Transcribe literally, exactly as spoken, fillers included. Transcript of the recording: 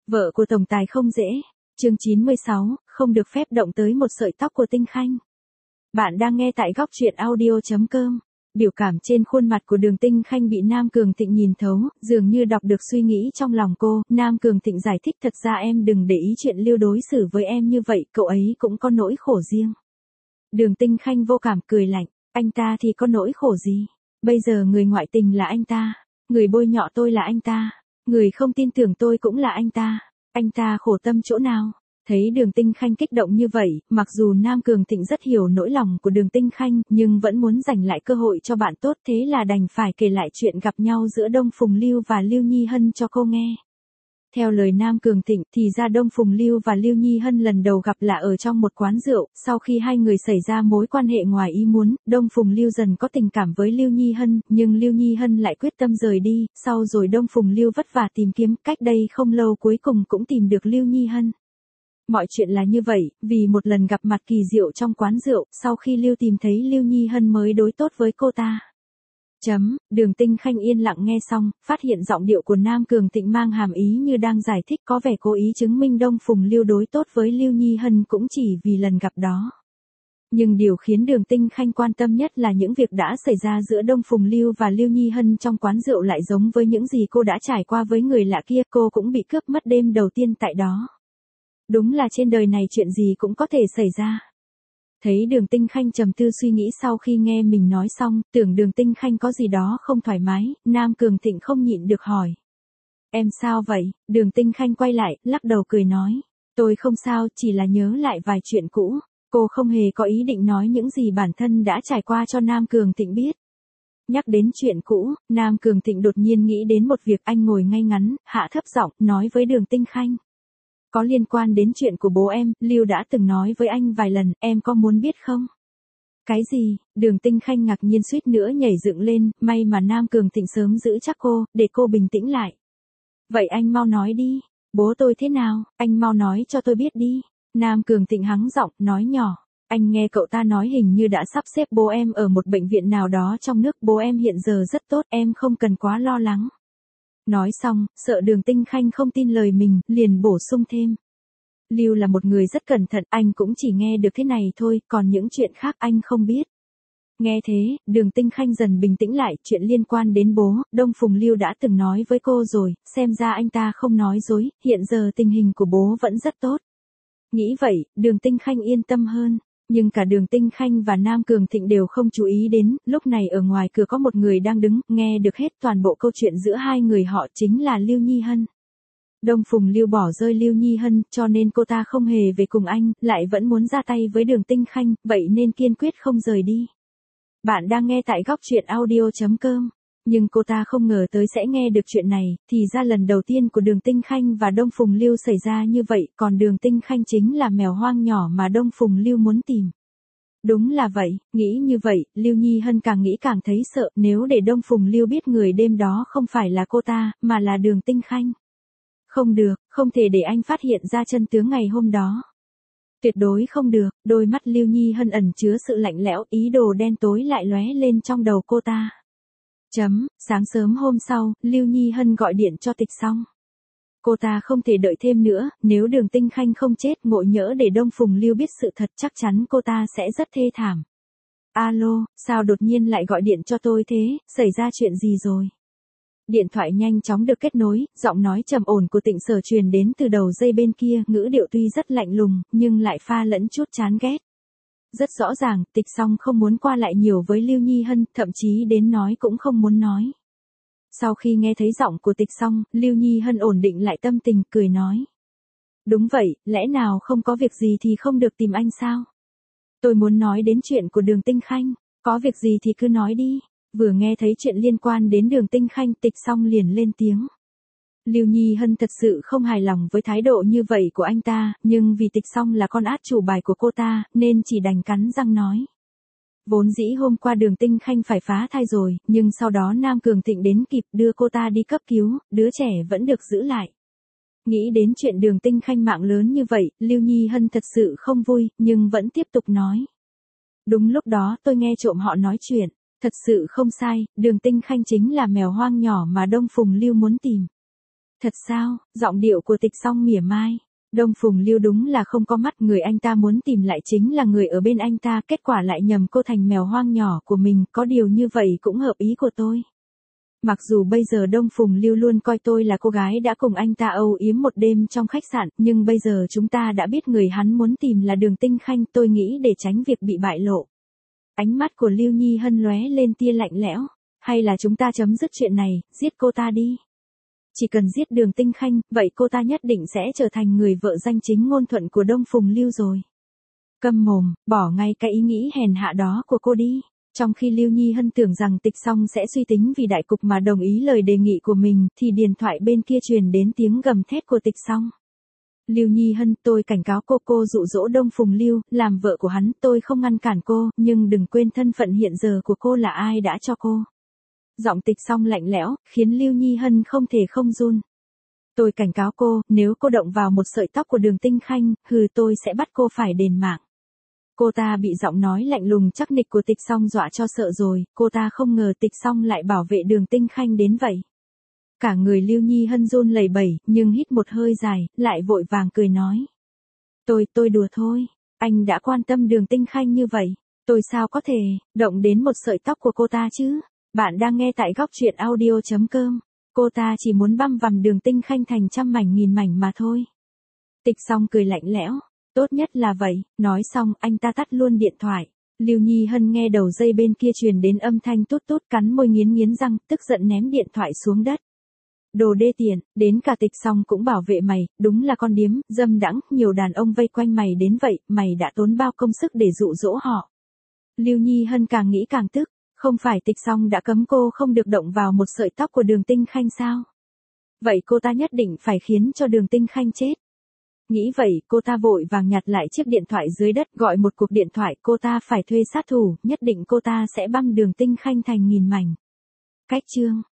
Vợ của tổng tài không dễ. Chương chín mươi sáu, không được phép động tới một sợi tóc của Tinh Khanh. Bạn đang nghe tại góc truyện audio chấm com. Biểu cảm trên khuôn mặt của Đường Tinh Khanh bị Nam Cường Thịnh nhìn thấu, dường như đọc được suy nghĩ trong lòng cô. Nam Cường Thịnh giải thích, thật ra em đừng để ý chuyện Lưu đối xử với em như vậy, cậu ấy cũng có nỗi khổ riêng. Đường Tinh Khanh vô cảm cười lạnh, anh ta thì có nỗi khổ gì? Bây giờ người ngoại tình là anh ta, người bôi nhọ tôi là anh ta, người không tin tưởng tôi cũng là anh ta. Anh ta khổ tâm chỗ nào? Thấy Đường Tinh Khanh kích động như vậy, mặc dù Nam Cường Thịnh rất hiểu nỗi lòng của Đường Tinh Khanh, nhưng vẫn muốn giành lại cơ hội cho bạn tốt, thế là đành phải kể lại chuyện gặp nhau giữa Đông Phùng Lưu và Lưu Nhi Hân cho cô nghe. Theo lời Nam Cường Thịnh thì ra Đông Phùng Lưu và Lưu Nhi Hân lần đầu gặp là ở trong một quán rượu, sau khi hai người xảy ra mối quan hệ ngoài ý muốn, Đông Phùng Lưu dần có tình cảm với Lưu Nhi Hân, nhưng Lưu Nhi Hân lại quyết tâm rời đi, sau rồi Đông Phùng Lưu vất vả tìm kiếm, cách đây không lâu cuối cùng cũng tìm được Lưu Nhi Hân. Mọi chuyện là như vậy, vì một lần gặp mặt kỳ diệu trong quán rượu, sau khi Lưu tìm thấy Lưu Nhi Hân mới đối tốt với cô ta. Chấm, Đường Tinh Khanh yên lặng nghe xong, phát hiện giọng điệu của Nam Cường Thịnh mang hàm ý như đang giải thích, có vẻ cố ý chứng minh Đông Phùng Lưu đối tốt với Lưu Nhi Hân cũng chỉ vì lần gặp đó. Nhưng điều khiến Đường Tinh Khanh quan tâm nhất là những việc đã xảy ra giữa Đông Phùng Lưu và Lưu Nhi Hân trong quán rượu lại giống với những gì cô đã trải qua với người lạ kia, cô cũng bị cướp mất đêm đầu tiên tại đó. Đúng là trên đời này chuyện gì cũng có thể xảy ra. Thấy Đường Tinh Khanh trầm tư suy nghĩ sau khi nghe mình nói xong, tưởng Đường Tinh Khanh có gì đó không thoải mái, Nam Cường Thịnh không nhịn được hỏi. Em sao vậy? Đường Tinh Khanh quay lại, lắc đầu cười nói. Tôi không sao, chỉ là nhớ lại vài chuyện cũ. Cô không hề có ý định nói những gì bản thân đã trải qua cho Nam Cường Thịnh biết. Nhắc đến chuyện cũ, Nam Cường Thịnh đột nhiên nghĩ đến một việc, anh ngồi ngay ngắn, hạ thấp giọng, nói với Đường Tinh Khanh. Có liên quan đến chuyện của bố em, Lưu đã từng nói với anh vài lần, em có muốn biết không? Cái gì? Đường Tinh Khanh ngạc nhiên suýt nữa nhảy dựng lên, may mà Nam Cường Thịnh sớm giữ chắc cô, để cô bình tĩnh lại. Vậy anh mau nói đi, bố tôi thế nào, anh mau nói cho tôi biết đi. Nam Cường Thịnh hắng giọng, nói nhỏ. Anh nghe cậu ta nói hình như đã sắp xếp bố em ở một bệnh viện nào đó trong nước, bố em hiện giờ rất tốt, em không cần quá lo lắng. Nói xong, sợ Đường Tinh Khanh không tin lời mình, liền bổ sung thêm. Lưu là một người rất cẩn thận, anh cũng chỉ nghe được thế này thôi, còn những chuyện khác anh không biết. Nghe thế, Đường Tinh Khanh dần bình tĩnh lại, chuyện liên quan đến bố, Đông Phùng Lưu đã từng nói với cô rồi, xem ra anh ta không nói dối, hiện giờ tình hình của bố vẫn rất tốt. Nghĩ vậy, Đường Tinh Khanh yên tâm hơn. Nhưng cả Đường Tinh Khanh và Nam Cường Thịnh đều không chú ý đến, lúc này ở ngoài cửa có một người đang đứng, nghe được hết toàn bộ câu chuyện giữa hai người họ, chính là Lưu Nhi Hân. Đông Phùng Lưu bỏ rơi Lưu Nhi Hân, cho nên cô ta không hề về cùng anh, lại vẫn muốn ra tay với Đường Tinh Khanh, vậy nên kiên quyết không rời đi. Bạn đang nghe tại góc truyện audio chấm com. Nhưng cô ta không ngờ tới sẽ nghe được chuyện này, thì ra lần đầu tiên của Đường Tinh Khanh và Đông Phùng Lưu xảy ra như vậy, còn Đường Tinh Khanh chính là mèo hoang nhỏ mà Đông Phùng Lưu muốn tìm. Đúng là vậy, nghĩ như vậy, Lưu Nhi Hân càng nghĩ càng thấy sợ, nếu để Đông Phùng Lưu biết người đêm đó không phải là cô ta, mà là Đường Tinh Khanh. Không được, không thể để anh phát hiện ra chân tướng ngày hôm đó. Tuyệt đối không được, đôi mắt Lưu Nhi Hân ẩn chứa sự lạnh lẽo, ý đồ đen tối lại lóe lên trong đầu cô ta. Chấm, sáng sớm hôm sau, Lưu Nhi Hân gọi điện cho Tịch Song. Cô ta không thể đợi thêm nữa, nếu Đường Tinh Khanh không chết, ngộ nhỡ để Đông Phùng Lưu biết sự thật, chắc chắn cô ta sẽ rất thê thảm. Alo, sao đột nhiên lại gọi điện cho tôi thế, xảy ra chuyện gì rồi? Điện thoại nhanh chóng được kết nối, giọng nói trầm ổn của Tịnh Sở truyền đến từ đầu dây bên kia, ngữ điệu tuy rất lạnh lùng, nhưng lại pha lẫn chút chán ghét. Rất rõ ràng, Tịch Song không muốn qua lại nhiều với Lưu Nhi Hân, thậm chí đến nói cũng không muốn nói. Sau khi nghe thấy giọng của Tịch Song, Lưu Nhi Hân ổn định lại tâm tình, cười nói. Đúng vậy, lẽ nào không có việc gì thì không được tìm anh sao? Tôi muốn nói đến chuyện của Đường Tinh Khanh, có việc gì thì cứ nói đi. Vừa nghe thấy chuyện liên quan đến Đường Tinh Khanh, Tịch Song liền lên tiếng. Lưu Nhi Hân thật sự không hài lòng với thái độ như vậy của anh ta, nhưng vì Tịch Song là con át chủ bài của cô ta, nên chỉ đành cắn răng nói. Vốn dĩ hôm qua Đường Tinh Khanh phải phá thai rồi, nhưng sau đó Nam Cường Thịnh đến kịp đưa cô ta đi cấp cứu, đứa trẻ vẫn được giữ lại. Nghĩ đến chuyện Đường Tinh Khanh mạng lớn như vậy, Lưu Nhi Hân thật sự không vui, nhưng vẫn tiếp tục nói. Đúng lúc đó tôi nghe trộm họ nói chuyện, thật sự không sai, Đường Tinh Khanh chính là mèo hoang nhỏ mà Đông Phùng Lưu muốn tìm. Thật sao? Giọng điệu của Tịch Song mỉa mai. Đông Phùng Lưu đúng là không có mắt, người anh ta muốn tìm lại chính là người ở bên anh ta, kết quả lại nhầm cô thành mèo hoang nhỏ của mình, có điều như vậy cũng hợp ý của tôi. Mặc dù bây giờ Đông Phùng Lưu luôn coi tôi là cô gái đã cùng anh ta âu yếm một đêm trong khách sạn, nhưng bây giờ chúng ta đã biết người hắn muốn tìm là Đường Tinh Khanh, tôi nghĩ để tránh việc bị bại lộ. Ánh mắt của Lưu Nhi Hân lóe lên tia lạnh lẽo, hay là chúng ta chấm dứt chuyện này, giết cô ta đi. Chỉ cần giết Đường Tinh Khanh, vậy cô ta nhất định sẽ trở thành người vợ danh chính ngôn thuận của Đông Phùng Lưu rồi. Câm mồm, bỏ ngay cái ý nghĩ hèn hạ đó của cô đi. Trong khi Lưu Nhi Hân tưởng rằng Tịch Song sẽ suy tính vì đại cục mà đồng ý lời đề nghị của mình, thì điện thoại bên kia truyền đến tiếng gầm thét của Tịch Song. Lưu Nhi Hân, tôi cảnh cáo cô, cô dụ dỗ Đông Phùng Lưu, làm vợ của hắn, tôi không ngăn cản cô, nhưng đừng quên thân phận hiện giờ của cô là ai đã cho cô. Giọng Tịch Song lạnh lẽo, khiến Lưu Nhi Hân không thể không run. Tôi cảnh cáo cô, nếu cô động vào một sợi tóc của Đường Tinh Khanh, hừ tôi sẽ bắt cô phải đền mạng. Cô ta bị giọng nói lạnh lùng chắc nịch của Tịch Song dọa cho sợ rồi, cô ta không ngờ Tịch Song lại bảo vệ Đường Tinh Khanh đến vậy. Cả người Lưu Nhi Hân run lẩy bẩy, nhưng hít một hơi dài, lại vội vàng cười nói. Tôi, tôi đùa thôi, anh đã quan tâm Đường Tinh Khanh như vậy, tôi sao có thể, động đến một sợi tóc của cô ta chứ? Bạn đang nghe tại góc truyện audio chấm com, cô ta chỉ muốn băm vằm Đường Tinh Khanh thành trăm mảnh nghìn mảnh mà thôi. Tịch Song cười lạnh lẽo. Tốt nhất là vậy, nói xong anh ta tắt luôn điện thoại. Lưu Nhi Hân nghe đầu dây bên kia truyền đến âm thanh tút tút, cắn môi nghiến nghiến răng, tức giận ném điện thoại xuống đất. Đồ đê tiện, đến cả Tịch Song cũng bảo vệ mày, đúng là con điếm, dâm đãng, nhiều đàn ông vây quanh mày đến vậy, mày đã tốn bao công sức để dụ dỗ họ. Lưu Nhi Hân càng nghĩ càng tức, không phải Tịch Song đã cấm cô không được động vào một sợi tóc của Đường Tinh Khanh sao? Vậy cô ta nhất định phải khiến cho Đường Tinh Khanh chết. Nghĩ vậy, cô ta vội vàng nhặt lại chiếc điện thoại dưới đất, gọi một cuộc điện thoại, cô ta phải thuê sát thủ, nhất định cô ta sẽ băm Đường Tinh Khanh thành nghìn mảnh. Cách chương